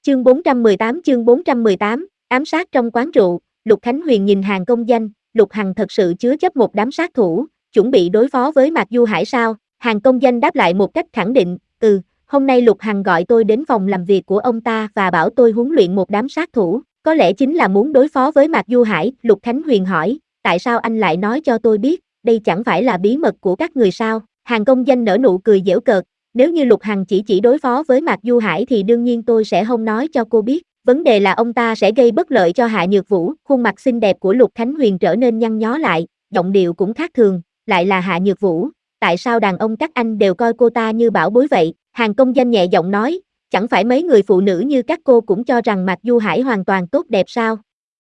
Chương 418, ám sát trong quán rượu, Lục Khánh Huyền nhìn Hàn Công Danh, Lục Hằng thật sự chứa chấp một đám sát thủ, chuẩn bị đối phó với Mạc Du Hải sao? Hàn Công Danh đáp lại một cách khẳng định, hôm nay Lục Hằng gọi tôi đến phòng làm việc của ông ta và bảo tôi huấn luyện một đám sát thủ, có lẽ chính là muốn đối phó với Mạc Du Hải. Lục Khánh Huyền hỏi, tại sao anh lại nói cho tôi biết, đây chẳng phải là bí mật của các người sao? Hàn Công Danh nở nụ cười giễu cợt, nếu như Lục Hằng chỉ đối phó với Mạc Du Hải thì đương nhiên tôi sẽ không nói cho cô biết, vấn đề là ông ta sẽ gây bất lợi cho Hạ Nhược Vũ. Khuôn mặt xinh đẹp của Lục Khánh Huyền trở nên nhăn nhó lại, giọng điệu cũng khác thường, lại là Hạ Nhược Vũ, tại sao đàn ông các anh đều coi cô ta như bảo bối vậy? Hàn Công Danh nhẹ giọng nói, chẳng phải mấy người phụ nữ như các cô cũng cho rằng Mạc Du Hải hoàn toàn tốt đẹp sao?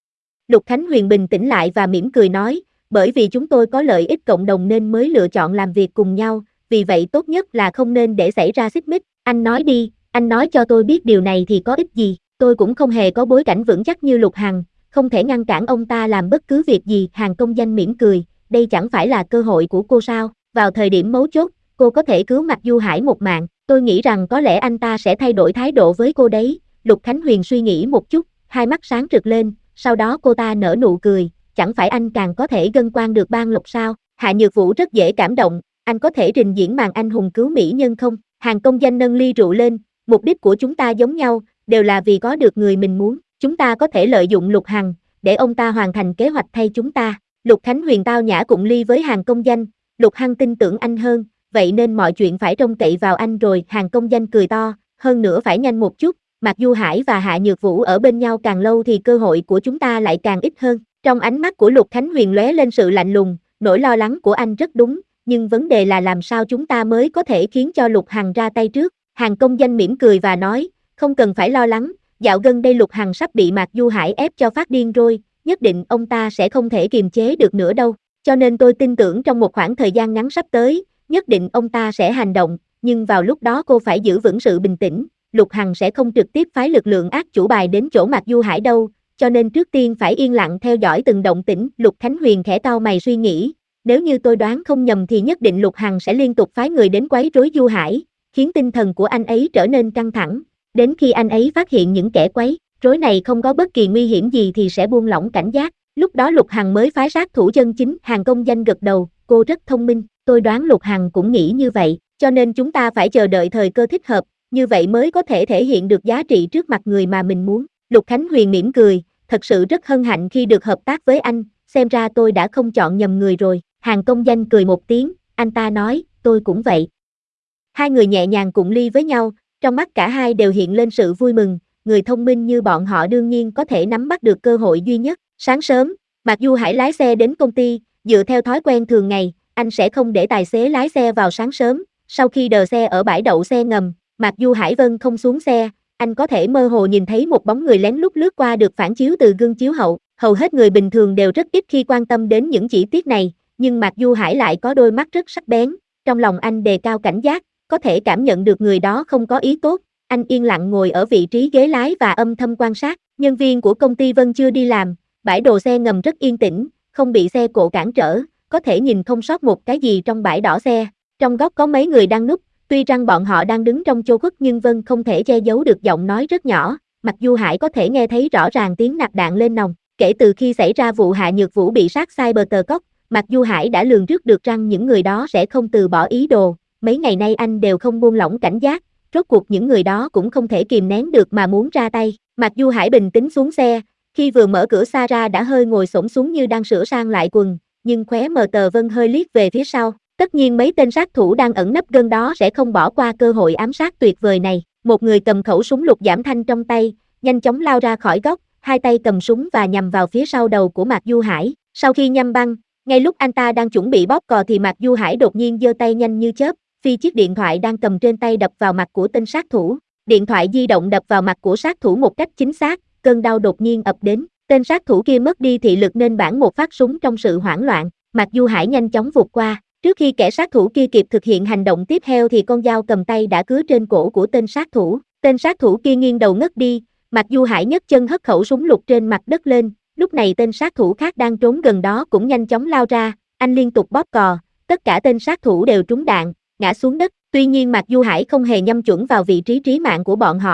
Lục Khánh Huyền bình tĩnh lại và mỉm cười nói, bởi vì chúng tôi có lợi ích cộng đồng nên mới lựa chọn làm việc cùng nhau, vì vậy tốt nhất là không nên để xảy ra xích mích. Anh nói đi, anh nói cho tôi biết điều này thì có ích gì, tôi cũng không hề có bối cảnh vững chắc như Lục Hằng, không thể ngăn cản ông ta làm bất cứ việc gì. Hàn Công Danh mỉm cười, đây chẳng phải là cơ hội của cô sao, vào thời điểm mấu chốt, cô có thể cứu Mạc Du Hải một mạng, tôi nghĩ rằng có lẽ anh ta sẽ thay đổi thái độ với cô đấy. Lục Khánh Huyền suy nghĩ một chút, hai mắt sáng rực lên, sau đó cô ta nở nụ cười, chẳng phải anh càng có thể gân quan được Ban Lộc sao? Hạ Nhược Vũ rất dễ cảm động, anh có thể trình diễn màn anh hùng cứu mỹ nhân không? Hàn Công Danh nâng ly rượu lên, mục đích của chúng ta giống nhau, đều là vì có được người mình muốn, chúng ta có thể lợi dụng Lục Hằng, để ông ta hoàn thành kế hoạch thay chúng ta. Lục Khánh Huyền tao nhã cụng ly với Hàn Công Danh, Lục Hằng tin tưởng anh hơn, vậy nên mọi chuyện phải trông cậy vào anh rồi. Hàn Công Danh cười to, hơn nữa phải nhanh một chút, Mạc Du Hải và Hạ Nhược Vũ ở bên nhau càng lâu thì cơ hội của chúng ta lại càng ít hơn. Trong ánh mắt của Lục Khánh Huyền lóe lên sự lạnh lùng, nỗi lo lắng của anh rất đúng, nhưng vấn đề là làm sao chúng ta mới có thể khiến cho Lục Hằng ra tay trước. Hàn Công Danh mỉm cười và nói, không cần phải lo lắng, dạo gần đây Lục Hằng sắp bị Mạc Du Hải ép cho phát điên rồi, nhất định ông ta sẽ không thể kiềm chế được nữa đâu, cho nên tôi tin tưởng trong một khoảng thời gian ngắn sắp tới, nhất định ông ta sẽ hành động, nhưng vào lúc đó cô phải giữ vững sự bình tĩnh, Lục Hằng sẽ không trực tiếp phái lực lượng ác chủ bài đến chỗ Mạc Du Hải đâu, cho nên trước tiên phải yên lặng theo dõi từng động tĩnh. Lục Khánh Huyền khẽ cau mày suy nghĩ, nếu như tôi đoán không nhầm thì nhất định Lục Hằng sẽ liên tục phái người đến quấy rối Du Hải, khiến tinh thần của anh ấy trở nên căng thẳng, đến khi anh ấy phát hiện những kẻ quấy rối này không có bất kỳ nguy hiểm gì thì sẽ buông lỏng cảnh giác, lúc đó Lục Hằng mới phái sát thủ chân chính. Hàn Công Danh gật đầu, cô rất thông minh, tôi đoán Lục Hằng cũng nghĩ như vậy, cho nên chúng ta phải chờ đợi thời cơ thích hợp, như vậy mới có thể thể hiện được giá trị trước mặt người mà mình muốn. Lục Khánh Huyền mỉm cười, thật sự rất hân hạnh khi được hợp tác với anh, xem ra tôi đã không chọn nhầm người rồi. Hàn Công Danh cười một tiếng, anh ta nói, tôi cũng vậy. Hai người nhẹ nhàng cụng ly với nhau, trong mắt cả hai đều hiện lên sự vui mừng, người thông minh như bọn họ đương nhiên có thể nắm bắt được cơ hội duy nhất. Sáng sớm, Mạc Du Hải lái xe đến công ty, dựa theo thói quen thường ngày, anh sẽ không để tài xế lái xe vào sáng sớm. Sau khi đờ xe ở bãi đậu xe ngầm, Mạc Du Hải Vân không xuống xe, anh có thể mơ hồ nhìn thấy một bóng người lén lút lướt qua được phản chiếu từ gương chiếu hậu. Hầu hết người bình thường đều rất ít khi quan tâm đến những chi tiết này, nhưng Mạc Du Hải lại có đôi mắt rất sắc bén, trong lòng anh đề cao cảnh giác, có thể cảm nhận được người đó không có ý tốt. Anh yên lặng ngồi ở vị trí ghế lái và âm thầm quan sát. Nhân viên của công ty Vân chưa đi làm, bãi đỗ xe ngầm rất yên tĩnh, không bị xe cộ cản trở, có thể nhìn không sót một cái gì trong bãi đỏ xe. Trong góc có mấy người đang núp, tuy rằng bọn họ đang đứng trong chô khuất nhưng Vân không thể che giấu được giọng nói rất nhỏ. Mặc Du Hải có thể nghe thấy rõ ràng tiếng nạp đạn lên nòng. Kể từ khi xảy ra vụ Hạ Nhược Vũ bị sát Cybertruck, Mạc Du Hải đã lường trước được rằng những người đó sẽ không từ bỏ ý đồ. Mấy ngày nay anh đều không buông lỏng cảnh giác, rốt cuộc những người đó cũng không thể kìm nén được mà muốn ra tay. Mạc Du Hải bình tĩnh xuống xe, khi vừa mở cửa xa ra đã hơi ngồi xổm xuống như đang sửa sang lại quần, nhưng khóe mờ tờ Vân hơi liếc về phía sau. Tất nhiên mấy tên sát thủ đang ẩn nấp gần đó sẽ không bỏ qua cơ hội ám sát tuyệt vời này. Một người cầm khẩu súng lục giảm thanh trong tay, nhanh chóng lao ra khỏi góc, hai tay cầm súng và nhằm vào phía sau đầu của Mạc Du Hải. Sau khi nhắm băng, ngay lúc anh ta đang chuẩn bị bóp cò thì Mạc Du Hải đột nhiên giơ tay nhanh như chớp, phi chiếc điện thoại đang cầm trên tay đập vào mặt của tên sát thủ. Điện thoại di động đập vào mặt của sát thủ một cách chính xác, cơn đau đột nhiên ập đến. Tên sát thủ kia mất đi thị lực nên bắn một phát súng trong sự hoảng loạn. Mạc Du Hải nhanh chóng vụt qua. Trước khi kẻ sát thủ kia kịp thực hiện hành động tiếp theo thì con dao cầm tay đã cứa trên cổ của tên sát thủ. Tên sát thủ kia nghiêng đầu ngất đi. Mạc Du Hải nhấc chân hất khẩu súng lục trên mặt đất lên. Lúc này tên sát thủ khác đang trốn gần đó cũng nhanh chóng lao ra. Anh liên tục bóp cò. Tất cả tên sát thủ đều trúng đạn, ngã xuống đất. Tuy nhiên Mạc Du Hải không hề nhắm chuẩn vào vị trí trí mạng của bọn họ,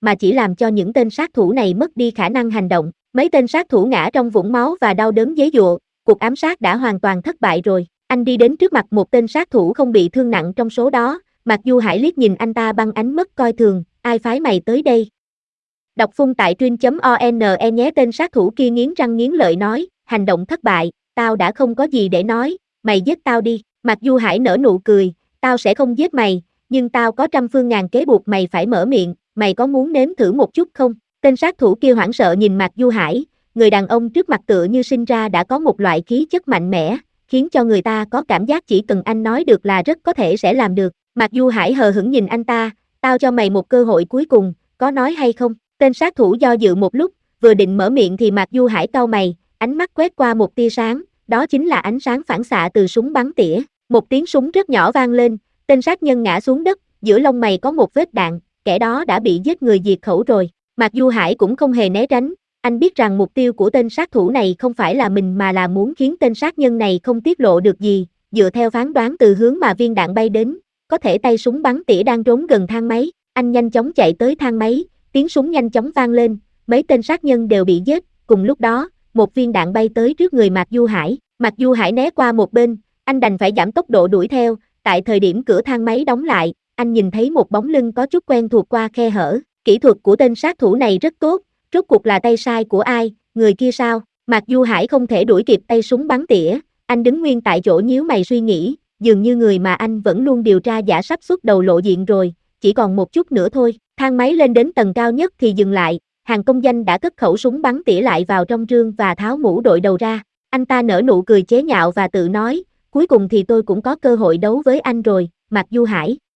mà chỉ làm cho những tên sát thủ này mất đi khả năng hành động. Mấy tên sát thủ ngã trong vũng máu và đau đớn giãy giụa, cuộc ám sát đã hoàn toàn thất bại rồi. Anh đi đến trước mặt một tên sát thủ không bị thương nặng trong số đó, Mạc Du Hải liếc nhìn anh ta bằng ánh mắt coi thường, ai phái mày tới đây? Đọc phun tại truyện.one nhé. Tên sát thủ kia nghiến răng nghiến lợi nói, hành động thất bại, tao đã không có gì để nói, mày giết tao đi. Mạc Du Hải nở nụ cười, tao sẽ không giết mày, nhưng tao có trăm phương ngàn kế buộc mày phải mở miệng, mày có muốn nếm thử một chút không? Tên sát thủ kia hoảng sợ nhìn Mạc Du Hải, người đàn ông trước mặt tựa như sinh ra đã có một loại khí chất mạnh mẽ, khiến cho người ta có cảm giác chỉ cần anh nói được là rất có thể sẽ làm được. Mạc Du Hải hờ hững nhìn anh ta, tao cho mày một cơ hội cuối cùng, có nói hay không? Tên sát thủ do dự một lúc, vừa định mở miệng thì Mạc Du Hải cau mày, ánh mắt quét qua một tia sáng, đó chính là ánh sáng phản xạ từ súng bắn tỉa. Một tiếng súng rất nhỏ vang lên, tên sát nhân ngã xuống đất, giữa lông mày có một vết đạn, kẻ đó đã bị giết người diệt khẩu rồi. Mạc Du Hải cũng không hề né tránh, anh biết rằng mục tiêu của tên sát thủ này không phải là mình mà là muốn khiến tên sát nhân này không tiết lộ được gì, dựa theo phán đoán từ hướng mà viên đạn bay đến, có thể tay súng bắn tỉa đang trốn gần thang máy, anh nhanh chóng chạy tới thang máy, tiếng súng nhanh chóng vang lên, mấy tên sát nhân đều bị giết, cùng lúc đó, một viên đạn bay tới trước người Mạc Du Hải, Mạc Du Hải né qua một bên, anh đành phải giảm tốc độ đuổi theo, tại thời điểm cửa thang máy đóng lại, anh nhìn thấy một bóng lưng có chút quen thuộc qua khe hở, kỹ thuật của tên sát thủ này rất tốt, rốt cuộc là tay sai của ai, người kia sao? Mạc Du Hải không thể đuổi kịp tay súng bắn tỉa, anh đứng nguyên tại chỗ nhíu mày suy nghĩ, dường như người mà anh vẫn luôn điều tra giả sắp xuất đầu lộ diện rồi, chỉ còn một chút nữa thôi. Thang máy lên đến tầng cao nhất thì dừng lại, Hàn Công Danh đã cất khẩu súng bắn tỉa lại vào trong rương và tháo mũ đội đầu ra. Anh ta nở nụ cười chế nhạo và tự nói, cuối cùng thì tôi cũng có cơ hội đấu với anh rồi, Mạc Du Hải.